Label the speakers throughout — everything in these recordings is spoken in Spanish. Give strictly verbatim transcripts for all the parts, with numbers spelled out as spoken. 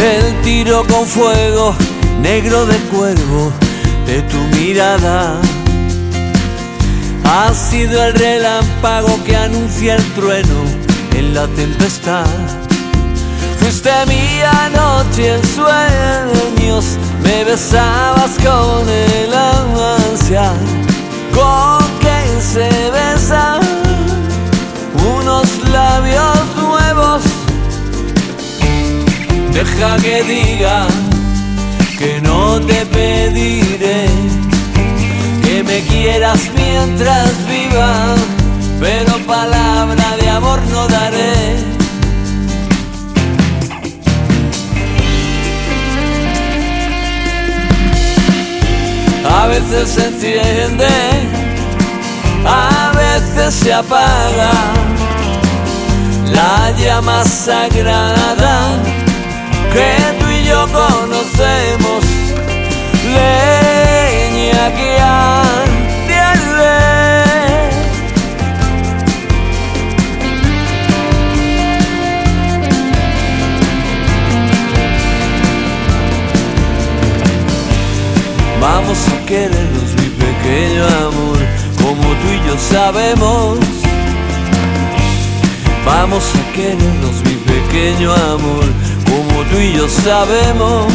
Speaker 1: el tiro con fuego negro de cuervo de tu mirada. Ha sido el relámpago que anuncia el trueno en la tempestad. Fuiste mía noche en sueños, me besabas con el ansia con que se besan unos labios nuevos. Deja que diga que no te pediré que me quieras mientras viva, pero palabra de amor no daré. A veces se enciende, a veces se apaga la llama sagrada que tú y yo conocemos, leña que arde. Vamos a querernos, mi pequeño amor, como tú y yo sabemos. Vamos a querernos, mi pequeño amor, como tú y yo sabemos.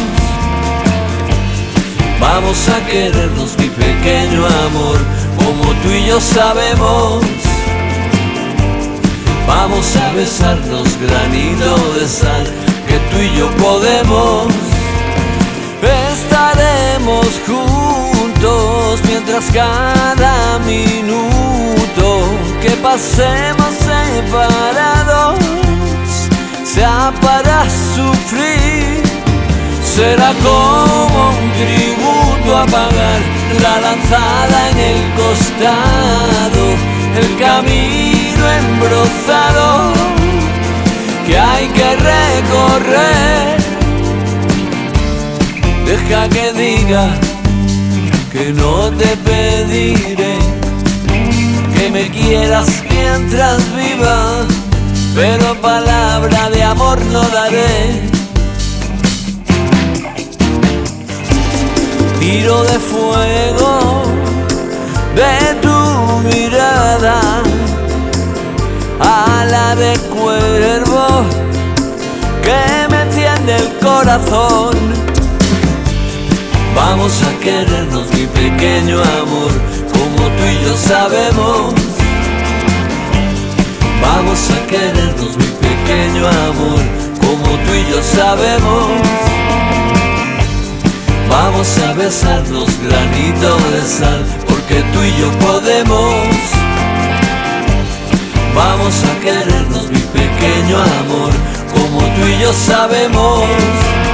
Speaker 1: Vamos a querernos, mi pequeño amor, como tú y yo sabemos. Vamos a besarnos, granito de sal, que tú y yo podemos. Estaremos juntos mientras cada minuto que pasemos separados sea para sufrir. Será como un tributo a pagar la lanzada en el costado, el camino embrozado que hay que recorrer. Deja que diga que no te pediré que me quieras mientras viva, pero palabra de amor no daré. Tiro de fuego de tu mirada, ala de cuervo que me enciende el corazón. Vamos a querernos, mi pequeño amor, como tú y yo sabemos. Vamos a querernos, mi pequeño amor, como tú y yo sabemos. Vamos a besarnos, granito de sal, porque tú y yo podemos. Vamos a querernos, mi pequeño amor, como tú y yo sabemos.